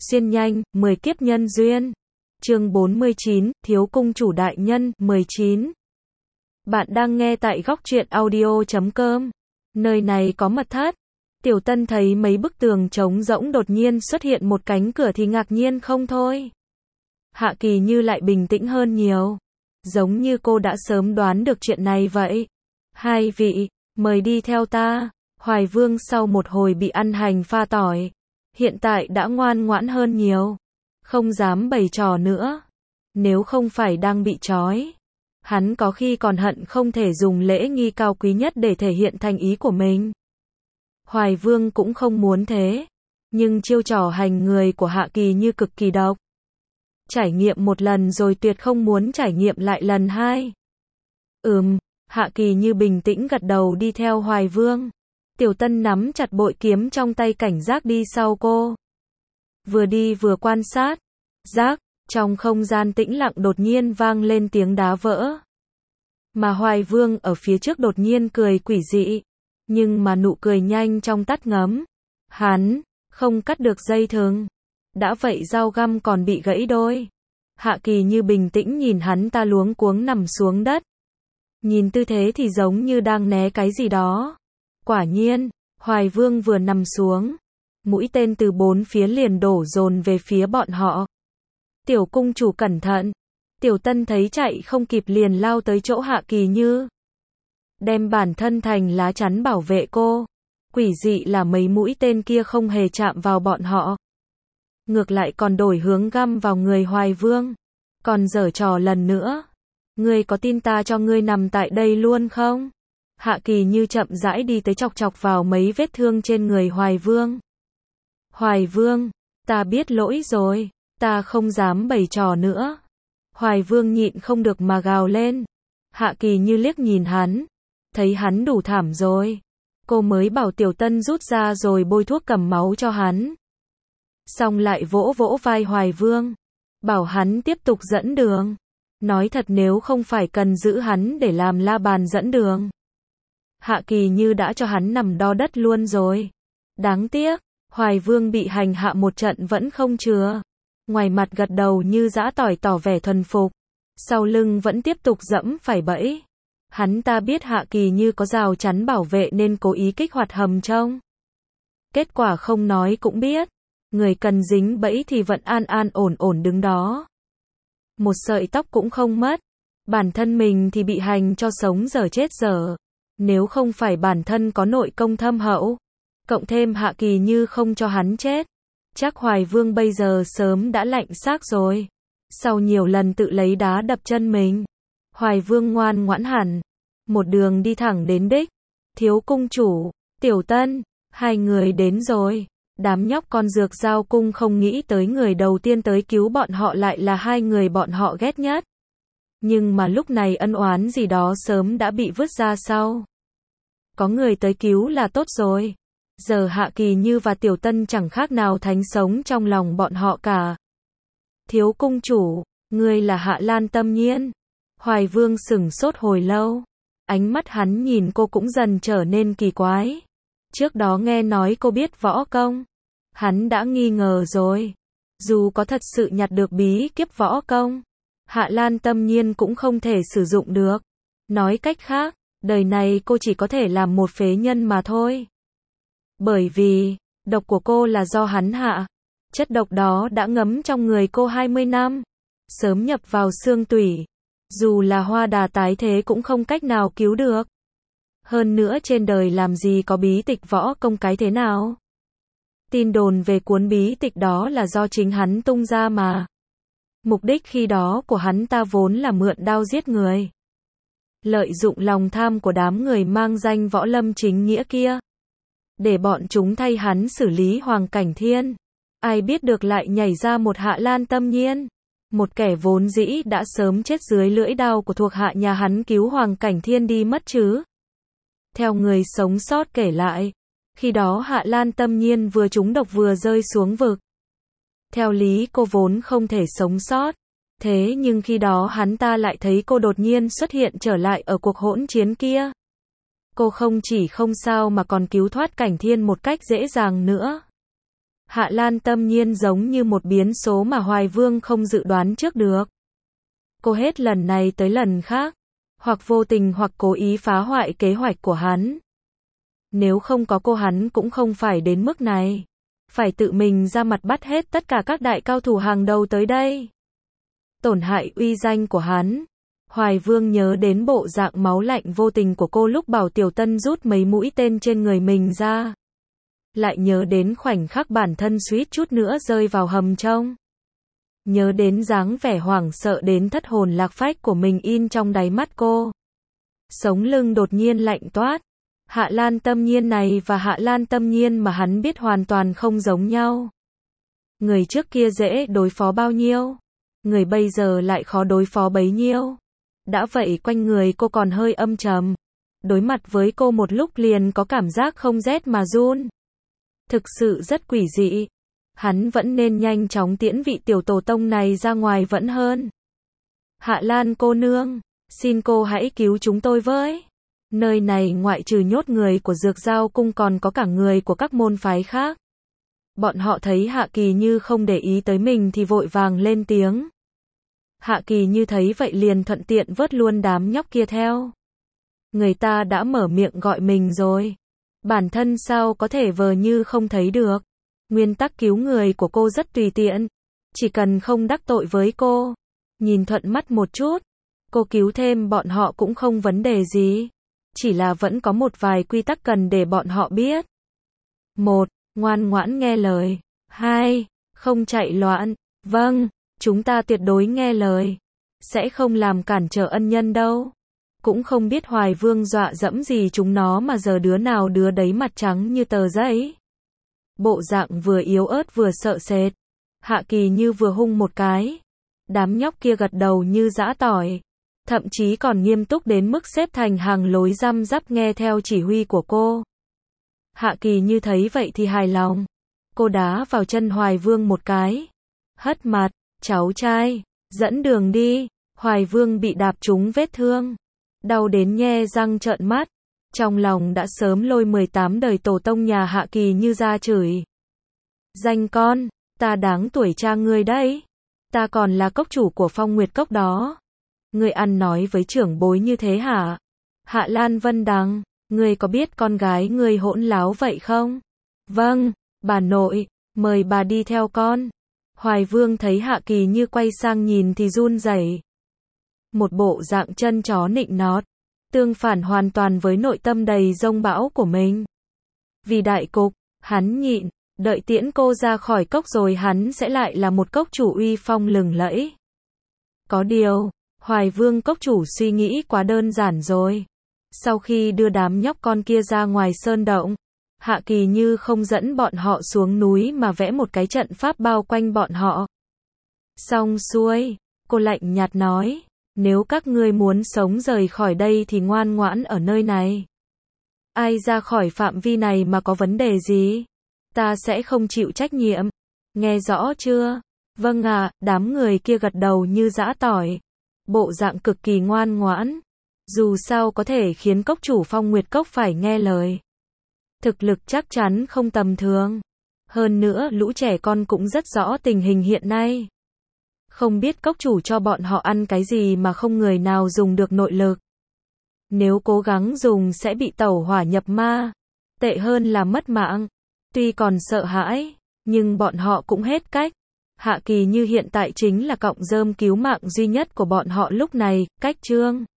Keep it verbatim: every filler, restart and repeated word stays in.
Xuyên nhanh, mười kiếp nhân duyên. Chương bốn mươi chín, Thiếu cung chủ đại nhân, mười chín. Bạn đang nghe tại góc truyện audio chấm com. Nơi này có mật thất. Tiểu Tân thấy mấy bức tường trống rỗng đột nhiên xuất hiện một cánh cửa thì ngạc nhiên không thôi. Hạ Kỳ Như lại bình tĩnh hơn nhiều. Giống như cô đã sớm đoán được chuyện này vậy. Hai vị, mời đi theo ta. Hoài Vương sau một hồi bị ăn hành pha tỏi, hiện tại đã ngoan ngoãn hơn nhiều. Không dám bày trò nữa. Nếu không phải đang bị trói, hắn có khi còn hận không thể dùng lễ nghi cao quý nhất để thể hiện thành ý của mình. Hoài Vương cũng không muốn thế. Nhưng chiêu trò hành người của Hạ Kỳ Như cực kỳ độc. Trải nghiệm một lần rồi tuyệt không muốn trải nghiệm lại lần hai. Ừm, Hạ Kỳ Như bình tĩnh gật đầu đi theo Hoài Vương. Tiểu Tân nắm chặt bội kiếm trong tay cảnh giác đi sau cô. Vừa đi vừa quan sát. Giác, trong không gian tĩnh lặng đột nhiên vang lên tiếng đá vỡ. Mà Hoài Vương ở phía trước đột nhiên cười quỷ dị. Nhưng mà nụ cười nhanh trong tắt ngấm. Hắn, không cắt được dây thừng. Đã vậy dao găm còn bị gãy đôi. Hạ Kỳ Như bình tĩnh nhìn hắn ta luống cuống nằm xuống đất. Nhìn tư thế thì giống như đang né cái gì đó. Quả nhiên, Hoài Vương vừa nằm xuống, mũi tên từ bốn phía liền đổ dồn về phía bọn họ. Tiểu cung chủ cẩn thận. Tiểu Tân thấy chạy không kịp liền lao tới chỗ Hạ Kỳ Như. Đem bản thân thành lá chắn bảo vệ cô. Quỷ dị là mấy mũi tên kia không hề chạm vào bọn họ. Ngược lại còn đổi hướng găm vào người Hoài Vương. Còn giở trò lần nữa. Ngươi có tin ta cho ngươi nằm tại đây luôn không? Hạ Kỳ Như chậm rãi đi tới chọc chọc vào mấy vết thương trên người Hoài Vương. Hoài Vương, ta biết lỗi rồi, ta không dám bày trò nữa. Hoài Vương nhịn không được mà gào lên. Hạ Kỳ Như liếc nhìn hắn, thấy hắn đủ thảm rồi. Cô mới bảo Tiểu Tân rút ra rồi bôi thuốc cầm máu cho hắn. Xong lại vỗ vỗ vai Hoài Vương, bảo hắn tiếp tục dẫn đường. Nói thật nếu không phải cần giữ hắn để làm la bàn dẫn đường, Hạ Kỳ Như đã cho hắn nằm đo đất luôn rồi. Đáng tiếc, Hoài Vương bị hành hạ một trận vẫn không chừa. Ngoài mặt gật đầu như giã tỏi tỏ vẻ thuần phục. Sau lưng vẫn tiếp tục dẫm phải bẫy. Hắn ta biết Hạ Kỳ Như có rào chắn bảo vệ nên cố ý kích hoạt hầm trông. Kết quả không nói cũng biết. Người cần dính bẫy thì vẫn an an ổn ổn đứng đó. Một sợi tóc cũng không mất. Bản thân mình thì bị hành cho sống dở chết dở. Nếu không phải bản thân có nội công thâm hậu, cộng thêm Hạ Kỳ Như không cho hắn chết, chắc Hoài Vương bây giờ sớm đã lạnh xác rồi. Sau nhiều lần tự lấy đá đập chân mình, Hoài Vương ngoan ngoãn hẳn, một đường đi thẳng đến đích. Thiếu cung chủ, Tiểu Tân, hai người đến rồi. Đám nhóc con Dược Giao cung không nghĩ tới người đầu tiên tới cứu bọn họ lại là hai người bọn họ ghét nhất. Nhưng mà lúc này ân oán gì đó sớm đã bị vứt ra sau. Có người tới cứu là tốt rồi. Giờ Hạ Kỳ Như và Tiểu Tân chẳng khác nào thánh sống trong lòng bọn họ cả. Thiếu cung chủ, ngươi là Hạ Lan Tâm Nhiên. Hoài Vương sửng sốt hồi lâu. Ánh mắt hắn nhìn cô cũng dần trở nên kỳ quái. Trước đó nghe nói cô biết võ công. Hắn đã nghi ngờ rồi. Dù có thật sự nhặt được bí kíp võ công, Hạ Lan Tâm Nhiên cũng không thể sử dụng được. Nói cách khác, đời này cô chỉ có thể làm một phế nhân mà thôi. Bởi vì, độc của cô là do hắn hạ. Chất độc đó đã ngấm trong người cô hai mươi năm. Sớm nhập vào xương tủy. Dù là hoa đà tái thế cũng không cách nào cứu được. Hơn nữa trên đời làm gì có bí tịch võ công cái thế nào. Tin đồn về cuốn bí tịch đó là do chính hắn tung ra mà. Mục đích khi đó của hắn ta vốn là mượn đao giết người. Lợi dụng lòng tham của đám người mang danh võ lâm chính nghĩa kia. Để bọn chúng thay hắn xử lý Hoàng Cảnh Thiên. Ai biết được lại nhảy ra một Hạ Lan Tâm Nhiên. Một kẻ vốn dĩ đã sớm chết dưới lưỡi đao của thuộc hạ nhà hắn cứu Hoàng Cảnh Thiên đi mất chứ. Theo người sống sót kể lại, khi đó Hạ Lan Tâm Nhiên vừa trúng độc vừa rơi xuống vực. Theo lý cô vốn không thể sống sót. Thế nhưng khi đó hắn ta lại thấy cô đột nhiên xuất hiện trở lại ở cuộc hỗn chiến kia. Cô không chỉ không sao mà còn cứu thoát Cảnh Thiên một cách dễ dàng nữa. Hạ Lan Tâm Nhiên giống như một biến số mà Hoài Vương không dự đoán trước được. Cô hết lần này tới lần khác, hoặc vô tình hoặc cố ý phá hoại kế hoạch của hắn. Nếu không có cô hắn cũng không phải đến mức này. Phải tự mình ra mặt bắt hết tất cả các đại cao thủ hàng đầu tới đây. Tổn hại uy danh của hắn. Hoài Vương nhớ đến bộ dạng máu lạnh vô tình của cô lúc bảo Tiểu Tân rút mấy mũi tên trên người mình ra. Lại nhớ đến khoảnh khắc bản thân suýt chút nữa rơi vào hầm trông. Nhớ đến dáng vẻ hoảng sợ đến thất hồn lạc phách của mình in trong đáy mắt cô. Sống lưng đột nhiên lạnh toát. Hạ Lan Tâm Nhiên này và Hạ Lan Tâm Nhiên mà hắn biết hoàn toàn không giống nhau. Người trước kia dễ đối phó bao nhiêu, người bây giờ lại khó đối phó bấy nhiêu. Đã vậy quanh người cô còn hơi âm trầm. Đối mặt với cô một lúc liền có cảm giác không rét mà run. Thực sự rất quỷ dị. Hắn vẫn nên nhanh chóng tiễn vị tiểu tổ tông này ra ngoài vẫn hơn. Hạ Lan cô nương, xin cô hãy cứu chúng tôi với. Nơi này ngoại trừ nhốt người của Dược Giao cung còn có cả người của các môn phái khác. Bọn họ thấy Hạ Kỳ Như không để ý tới mình thì vội vàng lên tiếng. Hạ Kỳ Như thấy vậy liền thuận tiện vớt luôn đám nhóc kia theo. Người ta đã mở miệng gọi mình rồi. Bản thân sao có thể vờ như không thấy được. Nguyên tắc cứu người của cô rất tùy tiện. Chỉ cần không đắc tội với cô. Nhìn thuận mắt một chút. Cô cứu thêm bọn họ cũng không vấn đề gì. Chỉ là vẫn có một vài quy tắc cần để bọn họ biết. Một, ngoan ngoãn nghe lời. Hai, không chạy loạn. Vâng, chúng ta tuyệt đối nghe lời. Sẽ không làm cản trở ân nhân đâu. Cũng không biết Hoài Vương dọa dẫm gì chúng nó mà giờ đứa nào đứa đấy mặt trắng như tờ giấy. Bộ dạng vừa yếu ớt vừa sợ sệt. Hạ Kỳ Như vừa hung một cái. Đám nhóc kia gật đầu như giã tỏi. Thậm chí còn nghiêm túc đến mức xếp thành hàng lối răm rắp nghe theo chỉ huy của cô. Hạ Kỳ Như thấy vậy thì hài lòng. Cô đá vào chân Hoài Vương một cái. Hất mặt, cháu trai, dẫn đường đi. Hoài Vương bị đạp trúng vết thương. Đau đến nhe răng trợn mắt. Trong lòng đã sớm lôi mười tám đời tổ tông nhà Hạ Kỳ Như ra chửi. Danh con, ta đáng tuổi cha ngươi đấy. Ta còn là cốc chủ của Phong Nguyệt Cốc đó. Ngươi ăn nói với trưởng bối như thế hả? Hạ Lan Vân Đằng, ngươi có biết con gái ngươi hỗn láo vậy không? Vâng, bà nội, mời bà đi theo con. Hoài Vương thấy Hạ Kỳ Như quay sang nhìn thì run rẩy. Một bộ dạng chân chó nịnh nót, tương phản hoàn toàn với nội tâm đầy dông bão của mình. Vì đại cục, hắn nhịn, đợi tiễn cô ra khỏi cốc rồi hắn sẽ lại là một cốc chủ uy phong lừng lẫy. Có điều, Hoài Vương cốc chủ suy nghĩ quá đơn giản rồi. Sau khi đưa đám nhóc con kia ra ngoài sơn động, Hạ Kỳ Như không dẫn bọn họ xuống núi mà vẽ một cái trận pháp bao quanh bọn họ. Xong xuôi, cô lạnh nhạt nói, nếu các ngươi muốn sống rời khỏi đây thì ngoan ngoãn ở nơi này. Ai ra khỏi phạm vi này mà có vấn đề gì, ta sẽ không chịu trách nhiệm. Nghe rõ chưa? Vâng ạ, à, đám người kia gật đầu như giã tỏi. Bộ dạng cực kỳ ngoan ngoãn. Dù sao có thể khiến cốc chủ Phong Nguyệt Cốc phải nghe lời. Thực lực chắc chắn không tầm thường. Hơn nữa lũ trẻ con cũng rất rõ tình hình hiện nay. Không biết cốc chủ cho bọn họ ăn cái gì mà không người nào dùng được nội lực. Nếu cố gắng dùng sẽ bị tẩu hỏa nhập ma. Tệ hơn là mất mạng. Tuy còn sợ hãi, nhưng bọn họ cũng hết cách. Hạ Kỳ Như hiện tại chính là cọng rơm cứu mạng duy nhất của bọn họ lúc này, cách chương.